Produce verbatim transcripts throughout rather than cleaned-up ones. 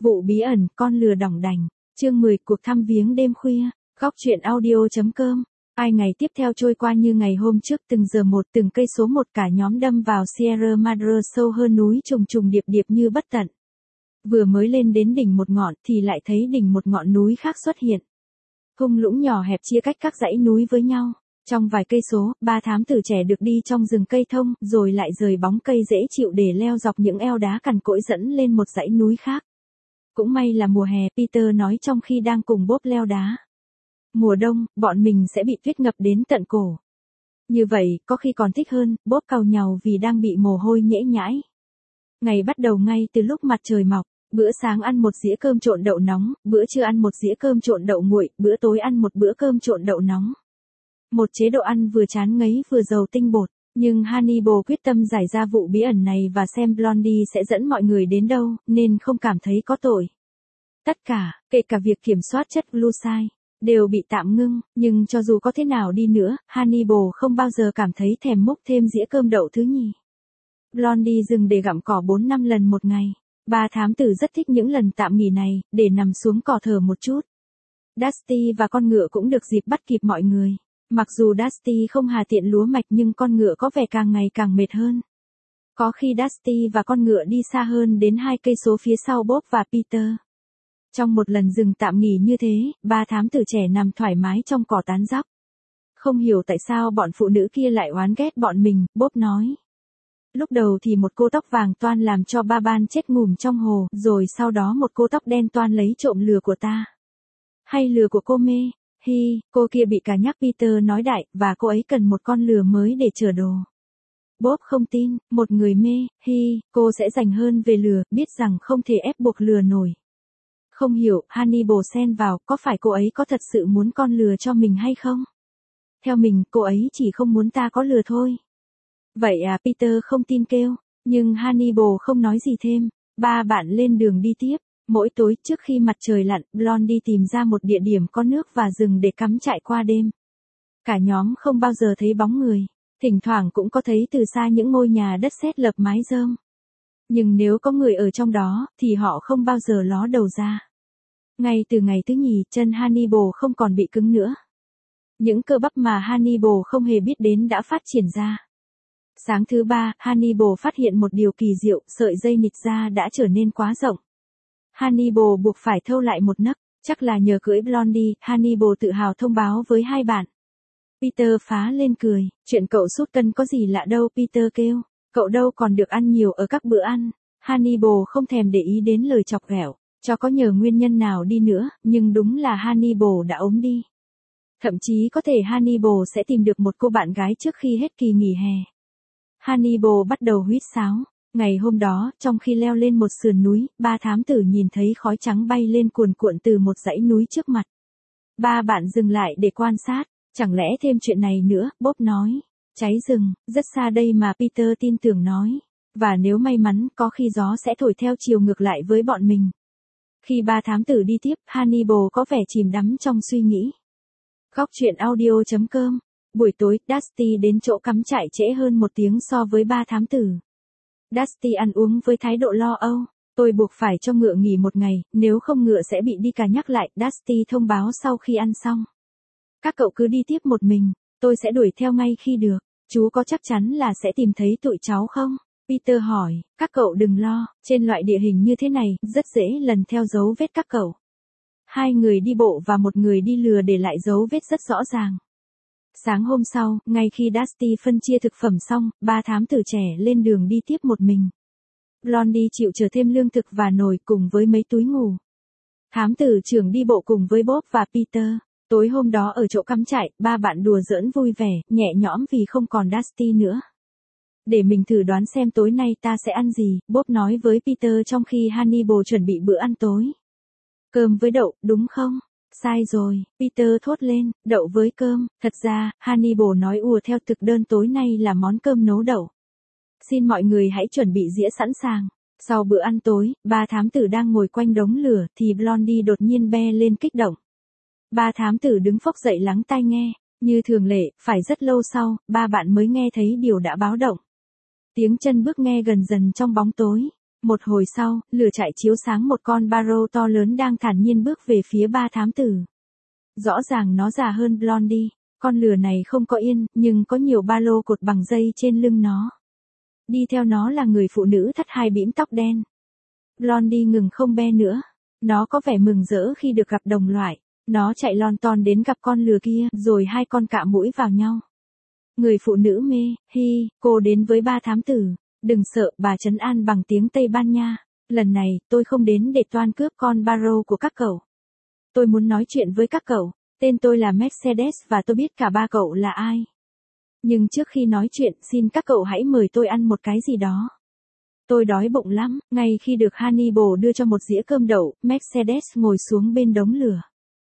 Vụ bí ẩn, con lừa đỏng đành. Chương mười, cuộc thăm viếng đêm khuya. Góc truyện audio.com. Ai ngày tiếp theo trôi qua như ngày hôm trước, từng giờ một, từng cây số một, cả nhóm đâm vào Sierra Madre sâu hơn núi trùng trùng điệp điệp như bất tận. Vừa mới lên đến đỉnh một ngọn thì lại thấy đỉnh một ngọn núi khác xuất hiện. Thung lũng nhỏ hẹp chia cách các dãy núi với nhau. Trong vài cây số, ba thám tử trẻ được đi trong rừng cây thông, rồi lại rời bóng cây dễ chịu để leo dọc những eo đá cằn cỗi dẫn lên một dãy núi khác. Cũng may là mùa hè, Peter nói trong khi đang cùng Bob leo đá. Mùa đông, bọn mình sẽ bị tuyết ngập đến tận cổ. Như vậy, có khi còn thích hơn, Bob càu nhàu vì đang bị mồ hôi nhễ nhãi. Ngày bắt đầu ngay từ lúc mặt trời mọc. Bữa sáng ăn một dĩa cơm trộn đậu nóng, bữa trưa ăn một dĩa cơm trộn đậu nguội, bữa tối ăn một bữa cơm trộn đậu nóng. Một chế độ ăn vừa chán ngấy vừa giàu tinh bột, nhưng Hannibal quyết tâm giải ra vụ bí ẩn này và xem Blondie sẽ dẫn mọi người đến đâu, nên không cảm thấy có tội. Tất cả, kể cả việc kiểm soát chất glucide, đều bị tạm ngưng, nhưng cho dù có thế nào đi nữa, Hannibal không bao giờ cảm thấy thèm múc thêm dĩa cơm đậu thứ nhì. Blondie dừng để gặm cỏ bốn năm lần một ngày. Ba thám tử rất thích những lần tạm nghỉ này, để nằm xuống cỏ thở một chút. Dusty và con ngựa cũng được dịp bắt kịp mọi người. Mặc dù Dusty không hà tiện lúa mạch nhưng con ngựa có vẻ càng ngày càng mệt hơn. Có khi Dusty và con ngựa đi xa hơn đến hai cây số phía sau Bob và Peter. Trong một lần dừng tạm nghỉ như thế, ba thám tử trẻ nằm thoải mái trong cỏ tán dóc. Không hiểu tại sao bọn phụ nữ kia lại oán ghét bọn mình, Bob nói. Lúc đầu thì một cô tóc vàng toan làm cho ba ban chết ngủm trong hồ, rồi sau đó một cô tóc đen toan lấy trộm lừa của ta. Hay lừa của cô mê, hi, cô kia bị cả nhắc, Peter nói đại, và cô ấy cần một con lừa mới để chở đồ. Bob không tin, một người mê, hi, cô sẽ dành hơn về lừa, biết rằng không thể ép buộc lừa nổi. Không hiểu, Hannibal xen vào, có phải cô ấy có thật sự muốn con lừa cho mình hay không? Theo mình, cô ấy chỉ không muốn ta có lừa thôi. Vậy à, Peter không tin kêu, nhưng Hannibal không nói gì thêm. Ba bạn lên đường đi tiếp. Mỗi tối trước khi mặt trời lặn, Blondie tìm ra một địa điểm có nước và rừng để cắm trại qua đêm. Cả nhóm không bao giờ thấy bóng người, thỉnh thoảng cũng có thấy từ xa những ngôi nhà đất sét lợp mái rơm. Nhưng nếu có người ở trong đó, thì họ không bao giờ ló đầu ra. Ngay từ ngày thứ nhì, chân Hannibal không còn bị cứng nữa. Những cơ bắp mà Hannibal không hề biết đến đã phát triển ra. Sáng thứ ba, Hannibal phát hiện một điều kỳ diệu, sợi dây nịt da đã trở nên quá rộng. Hannibal buộc phải thâu lại một nấc, chắc là nhờ cưỡi Blondie, Hannibal tự hào thông báo với hai bạn. Peter phá lên cười, chuyện cậu sút cân có gì lạ đâu, Peter kêu, cậu đâu còn được ăn nhiều ở các bữa ăn. Hannibal không thèm để ý đến lời chọc ghẹo, cho có nhờ nguyên nhân nào đi nữa, nhưng đúng là Hannibal đã ốm đi. Thậm chí có thể Hannibal sẽ tìm được một cô bạn gái trước khi hết kỳ nghỉ hè. Hannibal bắt đầu huýt sáo. Ngày hôm đó, trong khi leo lên một sườn núi, ba thám tử nhìn thấy khói trắng bay lên cuồn cuộn từ một dãy núi trước mặt. Ba bạn dừng lại để quan sát. Chẳng lẽ thêm chuyện này nữa, Bob nói. Cháy rừng, rất xa đây mà, Peter tin tưởng nói. Và nếu may mắn, có khi gió sẽ thổi theo chiều ngược lại với bọn mình. Khi ba thám tử đi tiếp, Hannibal có vẻ chìm đắm trong suy nghĩ. Góc truyện audio.com. Buổi tối, Dusty đến chỗ cắm trại trễ hơn một tiếng so với ba thám tử. Dusty ăn uống với thái độ lo âu. Tôi buộc phải cho ngựa nghỉ một ngày, nếu không ngựa sẽ bị đi cà nhắc lại, Dusty thông báo sau khi ăn xong. Các cậu cứ đi tiếp một mình, tôi sẽ đuổi theo ngay khi được. Chú có chắc chắn là sẽ tìm thấy tụi cháu không? Peter hỏi, các cậu đừng lo, trên loại địa hình như thế này, rất dễ lần theo dấu vết các cậu. Hai người đi bộ và một người đi lừa để lại dấu vết rất rõ ràng. Sáng hôm sau, ngay khi Dusty phân chia thực phẩm xong, ba thám tử trẻ lên đường đi tiếp một mình. Blondie chịu chở thêm lương thực và nồi cùng với mấy túi ngủ. Thám tử trưởng đi bộ cùng với Bob và Peter. Tối hôm đó ở chỗ cắm trại, ba bạn đùa giỡn vui vẻ, nhẹ nhõm vì không còn Dusty nữa. Để mình thử đoán xem tối nay ta sẽ ăn gì, Bob nói với Peter trong khi Hannibal chuẩn bị bữa ăn tối. Cơm với đậu, đúng không? Sai rồi, Peter thốt lên, đậu với cơm. Thật ra, Hannibal nói ùa theo thực đơn tối nay là món cơm nấu đậu. Xin mọi người hãy chuẩn bị dĩa sẵn sàng. Sau bữa ăn tối, ba thám tử đang ngồi quanh đống lửa thì Blondie đột nhiên be lên kích động. Ba thám tử đứng phốc dậy lắng tai nghe. Như thường lệ, phải rất lâu sau, ba bạn mới nghe thấy điều đã báo động. Tiếng chân bước nghe gần dần trong bóng tối. Một hồi sau, lửa chạy chiếu sáng một con Barrow to lớn đang thản nhiên bước về phía ba thám tử. Rõ ràng nó già hơn Blondie, con lửa này không có yên, nhưng có nhiều ba lô cột bằng dây trên lưng nó. Đi theo nó là người phụ nữ thắt hai bím tóc đen. Blondie ngừng không be nữa. Nó có vẻ mừng rỡ khi được gặp đồng loại. Nó chạy lon ton đến gặp con lừa kia, rồi hai con cạ mũi vào nhau. Người phụ nữ mê, hi, cô đến với ba thám tử. Đừng sợ, bà trấn an bằng tiếng Tây Ban Nha. Lần này, tôi không đến để toan cướp con Barrow của các cậu. Tôi muốn nói chuyện với các cậu. Tên tôi là Mercedes và tôi biết cả ba cậu là ai. Nhưng trước khi nói chuyện, xin các cậu hãy mời tôi ăn một cái gì đó. Tôi đói bụng lắm. Ngay khi được Hannibal đưa cho một dĩa cơm đậu, Mercedes ngồi xuống bên đống lửa.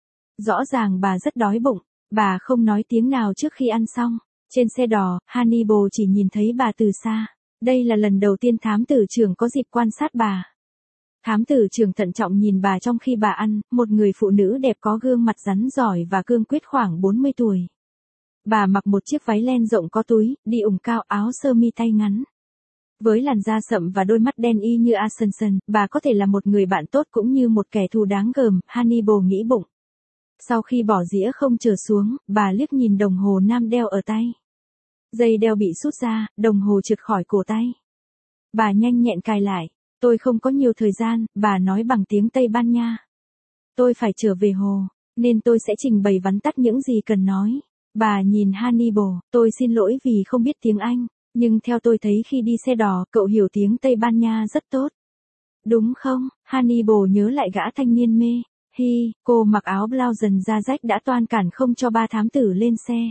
Rõ ràng bà rất đói bụng. Bà không nói tiếng nào trước khi ăn xong. Trên xe đò, Hannibal chỉ nhìn thấy bà từ xa. Đây là lần đầu tiên thám tử trưởng có dịp quan sát bà. Thám tử trưởng thận trọng nhìn bà trong khi bà ăn, một người phụ nữ đẹp có gương mặt rắn giỏi và cương quyết khoảng bốn mươi tuổi. Bà mặc một chiếc váy len rộng có túi, đi ủng cao, áo sơ mi tay ngắn. Với làn da sậm và đôi mắt đen y như Ascension, bà có thể là một người bạn tốt cũng như một kẻ thù đáng gờm, Hannibal nghĩ bụng. Sau khi bỏ dĩa không trở xuống, bà liếc nhìn đồng hồ nam đeo ở tay. Dây đeo bị rút ra, đồng hồ trượt khỏi cổ tay. Bà nhanh nhẹn cài lại. Tôi không có nhiều thời gian, bà nói bằng tiếng Tây Ban Nha. Tôi phải trở về hồ, nên tôi sẽ trình bày vắn tắt những gì cần nói. Bà nhìn Hannibal, tôi xin lỗi vì không biết tiếng Anh, nhưng theo tôi thấy khi đi xe đò, cậu hiểu tiếng Tây Ban Nha rất tốt. Đúng không? Hannibal nhớ lại gã thanh niên mê. Hi, cô mặc áo blau dần da rách đã toan cản không cho ba thám tử lên xe.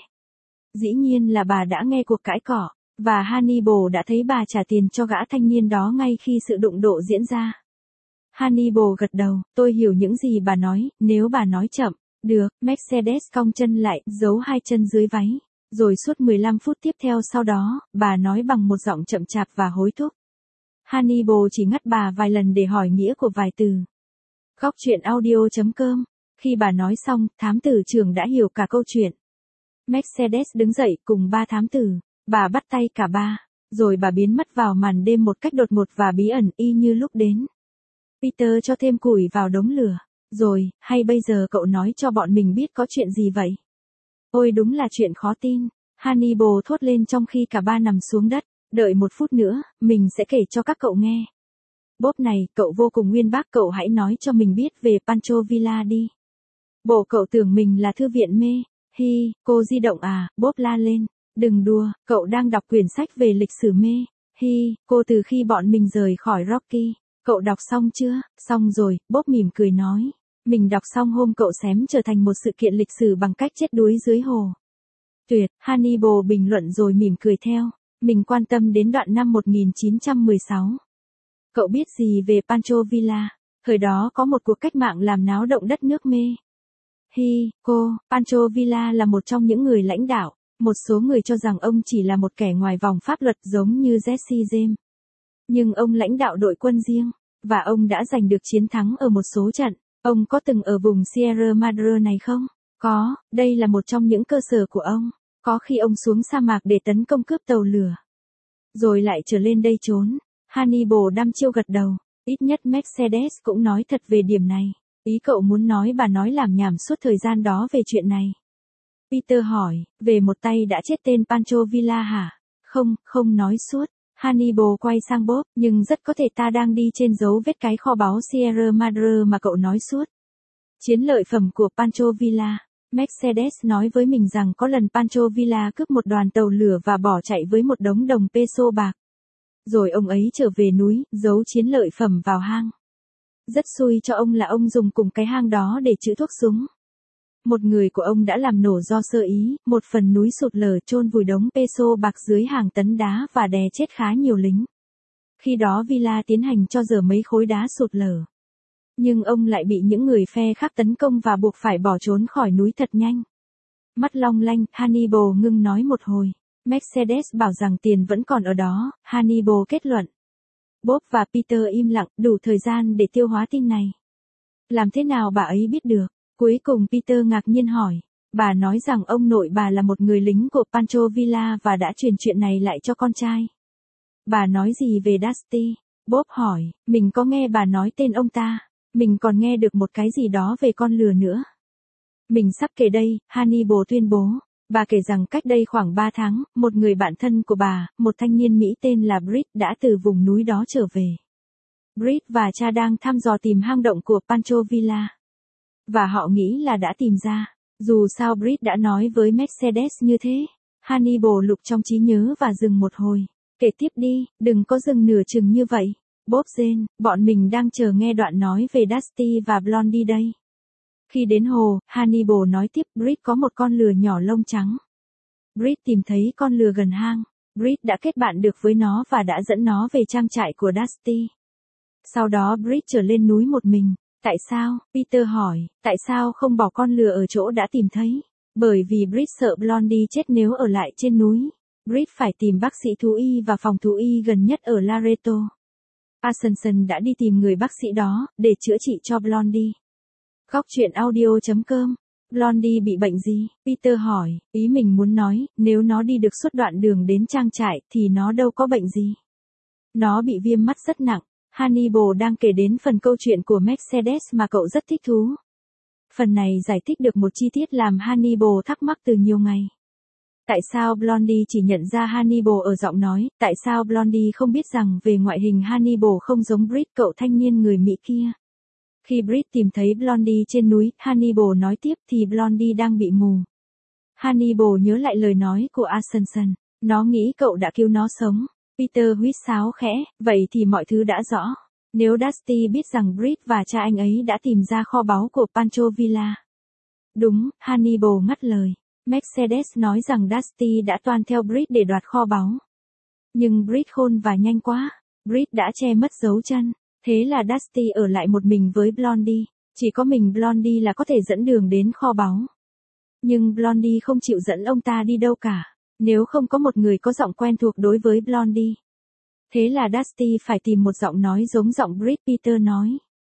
Dĩ nhiên là bà đã nghe cuộc cãi cọ, và Hannibal đã thấy bà trả tiền cho gã thanh niên đó ngay khi sự đụng độ diễn ra. Hannibal gật đầu, tôi hiểu những gì bà nói, nếu bà nói chậm. Được, Mercedes cong chân lại, giấu hai chân dưới váy. Rồi suốt mười lăm phút tiếp theo sau đó, bà nói bằng một giọng chậm chạp và hối thúc. Hannibal chỉ ngắt bà vài lần để hỏi nghĩa của vài từ. Góc truyện audio chấm com. Khi bà nói xong, thám tử trưởng đã hiểu cả câu chuyện. Mercedes đứng dậy cùng ba thám tử. Bà bắt tay cả ba. Rồi bà biến mất vào màn đêm một cách đột ngột và bí ẩn y như lúc đến. Peter cho thêm củi vào đống lửa. Rồi, hay bây giờ cậu nói cho bọn mình biết có chuyện gì vậy? Ôi đúng là chuyện khó tin. Hannibal thốt lên trong khi cả ba nằm xuống đất. Đợi một phút nữa, mình sẽ kể cho các cậu nghe. Bob này, cậu vô cùng nguyên bác, cậu hãy nói cho mình biết về Pancho Villa đi. Bộ cậu tưởng mình là thư viện mê. Hi, cô di động à, Bob la lên. Đừng đùa, cậu đang đọc quyển sách về lịch sử mê. Hi, cô từ khi bọn mình rời khỏi Rocky. Cậu đọc xong chưa? Xong rồi, Bob mỉm cười nói. Mình đọc xong hôm cậu xém trở thành một sự kiện lịch sử bằng cách chết đuối dưới hồ. Tuyệt, Hannibal bình luận rồi mỉm cười theo. Mình quan tâm đến đoạn năm một nghìn chín trăm mười sáu. Cậu biết gì về Pancho Villa? Thời đó có một cuộc cách mạng làm náo động đất nước mê. Hi, cô, Pancho Villa là một trong những người lãnh đạo. Một số người cho rằng ông chỉ là một kẻ ngoài vòng pháp luật giống như Jesse James. Nhưng ông lãnh đạo đội quân riêng, và ông đã giành được chiến thắng ở một số trận. Ông có từng ở vùng Sierra Madre này không? Có, đây là một trong những cơ sở của ông. Có khi ông xuống sa mạc để tấn công cướp tàu lửa. Rồi lại trở lên đây trốn. Hannibal đăm chiêu gật đầu. Ít nhất Mercedes cũng nói thật về điểm này. Ý cậu muốn nói bà nói làm nhảm suốt thời gian đó về chuyện này. Peter hỏi, về một tay đã chết tên Pancho Villa hả? Không, không nói suốt. Hannibal quay sang Bob, nhưng rất có thể ta đang đi trên dấu vết cái kho báu Sierra Madre mà cậu nói suốt. Chiến lợi phẩm của Pancho Villa. Mercedes nói với mình rằng có lần Pancho Villa cướp một đoàn tàu lửa và bỏ chạy với một đống đồng peso bạc. Rồi ông ấy trở về núi, giấu chiến lợi phẩm vào hang. Rất xui cho ông là ông dùng cùng cái hang đó để trữ thuốc súng. Một người của ông đã làm nổ do sơ ý, một phần núi sụt lở chôn vùi đống peso bạc dưới hàng tấn đá và đè chết khá nhiều lính. Khi đó Villa tiến hành cho dở mấy khối đá sụt lở. Nhưng ông lại bị những người phe khác tấn công và buộc phải bỏ trốn khỏi núi thật nhanh. Mắt long lanh, Hannibal ngưng nói một hồi. Mercedes bảo rằng tiền vẫn còn ở đó, Hannibal kết luận. Bob và Peter im lặng, đủ thời gian để tiêu hóa tin này. Làm thế nào bà ấy biết được? Cuối cùng Peter ngạc nhiên hỏi. Bà nói rằng ông nội bà là một người lính của Pancho Villa và đã truyền chuyện này lại cho con trai. Bà nói gì về Dusty? Bob hỏi, mình có nghe bà nói tên ông ta. Mình còn nghe được một cái gì đó về con lừa nữa. Mình sắp kể đây, Hannibal tuyên bố. Bà kể rằng cách đây khoảng ba tháng, một người bạn thân của bà, một thanh niên Mỹ tên là Britt đã từ vùng núi đó trở về. Britt và cha đang thăm dò tìm hang động của Pancho Villa. Và họ nghĩ là đã tìm ra. Dù sao Britt đã nói với Mercedes như thế. Hannibal lục trong trí nhớ và dừng một hồi. Kể tiếp đi, đừng có dừng nửa chừng như vậy. Bob Jane, bọn mình đang chờ nghe đoạn nói về Dusty và Blondie đây. Khi đến hồ, Hannibal nói tiếp Britt có một con lừa nhỏ lông trắng. Britt tìm thấy con lừa gần hang. Britt đã kết bạn được với nó và đã dẫn nó về trang trại của Dusty. Sau đó Britt trở lên núi một mình. Tại sao? Peter hỏi, tại sao không bỏ con lừa ở chỗ đã tìm thấy? Bởi vì Britt sợ Blondie chết nếu ở lại trên núi. Britt phải tìm bác sĩ thú y và phòng thú y gần nhất ở Laredo. Ascension đã đi tìm người bác sĩ đó, để chữa trị cho Blondie. Góc truyện audio chấm com. Blondie bị bệnh gì? Peter hỏi, ý mình muốn nói, nếu nó đi được suốt đoạn đường đến trang trại, thì nó đâu có bệnh gì. Nó bị viêm mắt rất nặng. Hannibal đang kể đến phần câu chuyện của Mercedes mà cậu rất thích thú. Phần này giải thích được một chi tiết làm Hannibal thắc mắc từ nhiều ngày. Tại sao Blondie chỉ nhận ra Hannibal ở giọng nói, tại sao Blondie không biết rằng về ngoại hình Hannibal không giống Britt cậu thanh niên người Mỹ kia. Khi Britt tìm thấy Blondie trên núi, Hannibal nói tiếp thì Blondie đang bị mù. Hannibal nhớ lại lời nói của Ascension, nó nghĩ cậu đã cứu nó sống. Peter huýt sáo khẽ, vậy thì mọi thứ đã rõ. Nếu Dusty biết rằng Britt và cha anh ấy đã tìm ra kho báu của Pancho Villa. Đúng, Hannibal ngắt lời. Mercedes nói rằng Dusty đã toan theo Britt để đoạt kho báu. Nhưng Britt khôn và nhanh quá. Britt đã che mất dấu chân. Thế là Dusty ở lại một mình với Blondie. Chỉ có mình Blondie là có thể dẫn đường đến kho báu. Nhưng Blondie không chịu dẫn ông ta đi đâu cả. Nếu không có một người có giọng quen thuộc đối với Blondie. Thế là Dusty phải tìm một giọng nói giống giọng Britt, Peter nói.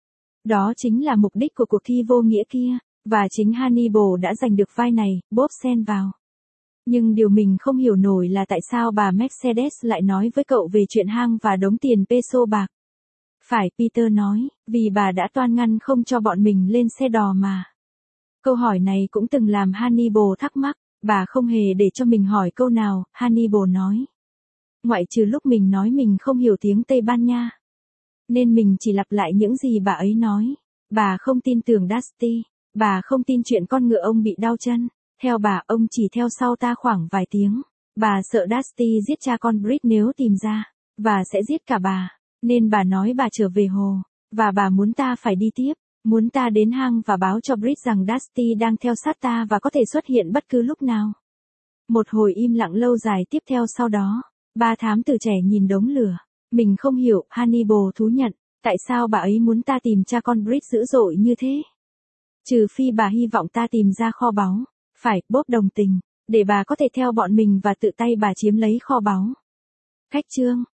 Đó chính là mục đích của cuộc thi vô nghĩa kia. Và chính Hannibal đã giành được vai này, Bob xen vào. Nhưng điều mình không hiểu nổi là tại sao bà Mercedes lại nói với cậu về chuyện hang và đống tiền peso bạc. Phải, Peter nói, vì bà đã toan ngăn không cho bọn mình lên xe đò mà. Câu hỏi này cũng từng làm Hannibal thắc mắc, bà không hề để cho mình hỏi câu nào, Hannibal nói. Ngoại trừ lúc mình nói mình không hiểu tiếng Tây Ban Nha. Nên mình chỉ lặp lại những gì bà ấy nói. Bà không tin tưởng Dusty. Bà không tin chuyện con ngựa ông bị đau chân. Theo bà, ông chỉ theo sau ta khoảng vài tiếng. Bà sợ Dusty giết cha con Britt nếu tìm ra. Và sẽ giết cả bà. Nên bà nói bà trở về hồ. Và bà muốn ta phải đi tiếp. Muốn ta đến hang và báo cho Britt rằng Dusty đang theo sát ta và có thể xuất hiện bất cứ lúc nào. Một hồi im lặng lâu dài tiếp theo sau đó. Ba thám tử trẻ nhìn đống lửa. Mình không hiểu, Hannibal thú nhận. Tại sao bà ấy muốn ta tìm cha con Britt dữ dội như thế? Trừ phi bà hy vọng ta tìm ra kho báu. Phải, Bob đồng tình. Để bà có thể theo bọn mình và tự tay bà chiếm lấy kho báu. Khách chương.